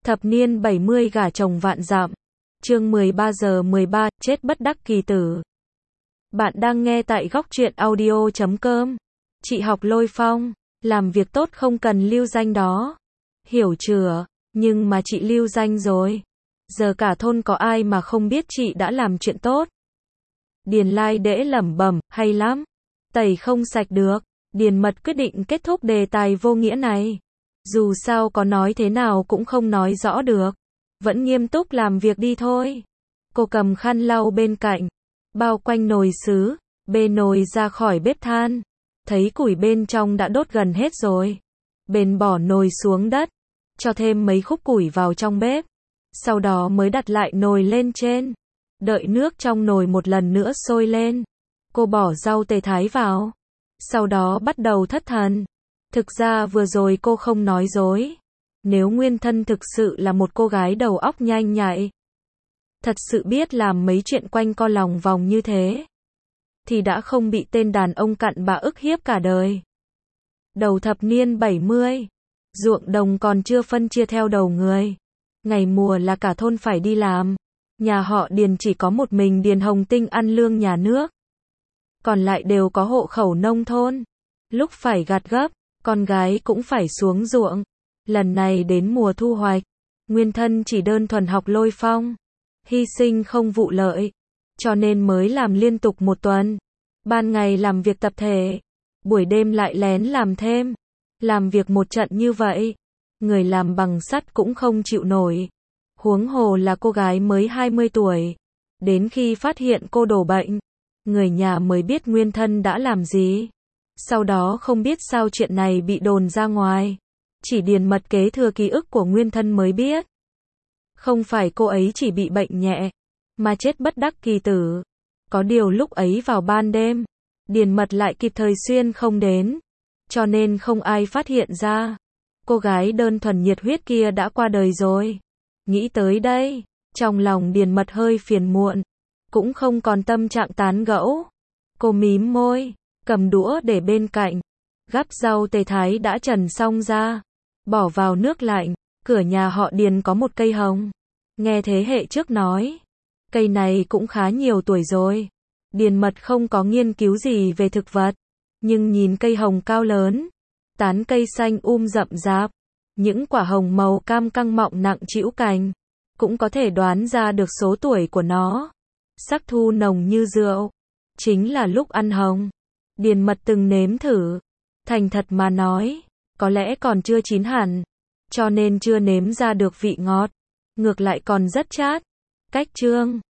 Thập niên 70 gả chồng vạn dặm. Chương 13 giờ 13, chết bất đắc kỳ tử. Bạn đang nghe tại góc truyện audio.com. Chị học lôi phong, làm việc tốt không cần lưu danh đó. Hiểu chưa? Nhưng mà chị lưu danh rồi. Giờ cả thôn có ai mà không biết chị đã làm chuyện tốt. Điền Lai Đễ lẩm bẩm, hay lắm. Tẩy không sạch được. Điền Mật quyết định kết thúc đề tài vô nghĩa này. Dù sao có nói thế nào cũng không nói rõ được. Vẫn nghiêm túc làm việc đi thôi. Cô cầm khăn lau bên cạnh, bao quanh nồi sứ, bê nồi ra khỏi bếp than. Thấy củi bên trong đã đốt gần hết rồi. Bèn bỏ nồi xuống đất, cho thêm mấy khúc củi vào trong bếp. Sau đó mới đặt lại nồi lên trên. Đợi nước trong nồi một lần nữa sôi lên. Cô bỏ rau tây thái vào. Sau đó bắt đầu thất thần. Thực ra vừa rồi cô không nói dối. Nếu Nguyên Thân thực sự là một cô gái đầu óc nhanh nhạy, thật sự biết làm mấy chuyện quanh co lòng vòng như thế, thì đã không bị tên đàn ông cặn bã ức hiếp cả đời. Đầu thập niên 70, ruộng đồng còn chưa phân chia theo đầu người. Ngày mùa là cả thôn phải đi làm. Nhà họ Điền chỉ có một mình Điền Hồng Tinh ăn lương nhà nước. Còn lại đều có hộ khẩu nông thôn. Lúc phải gặt gấp, con gái cũng phải xuống ruộng. Lần này đến mùa thu hoạch, Nguyên Thân chỉ đơn thuần học lôi phong, hy sinh không vụ lợi, cho nên mới làm liên tục một tuần. Ban ngày làm việc tập thể, buổi đêm lại lén làm thêm. Làm việc một trận như vậy, người làm bằng sắt cũng không chịu nổi. Huống hồ là cô gái mới 20 tuổi. Đến khi phát hiện cô đổ bệnh, người nhà mới biết Nguyên Thân đã làm gì. Sau đó không biết sao chuyện này bị đồn ra ngoài. Chỉ Điền Mật kế thừa ký ức của Nguyên Thân mới biết. Không phải cô ấy chỉ bị bệnh nhẹ, mà chết bất đắc kỳ tử. Có điều lúc ấy vào ban đêm, Điền Mật lại kịp thời xuyên không đến. Cho nên không ai phát hiện ra. Cô gái đơn thuần nhiệt huyết kia đã qua đời rồi. Nghĩ tới đây, trong lòng Điền Mật hơi phiền muộn. Cũng không còn tâm trạng tán gẫu. Cô mím môi, cầm đũa để bên cạnh. Gắp rau tây thái đã trần xong ra. Bỏ vào nước lạnh. Cửa nhà họ Điền có một cây hồng. Nghe thế hệ trước nói, cây này cũng khá nhiều tuổi rồi. Điền Mật không có nghiên cứu gì về thực vật, nhưng nhìn cây hồng cao lớn, tán cây xanh rậm rạp, những quả hồng màu cam căng mọng nặng trĩu cành, cũng có thể đoán ra được số tuổi của nó. Sắc thu nồng như rượu, chính là lúc ăn hồng. Điền Mật từng nếm thử, thành thật mà nói, có lẽ còn chưa chín hẳn, cho nên chưa nếm ra được vị ngọt, ngược lại còn rất chát. Cách chương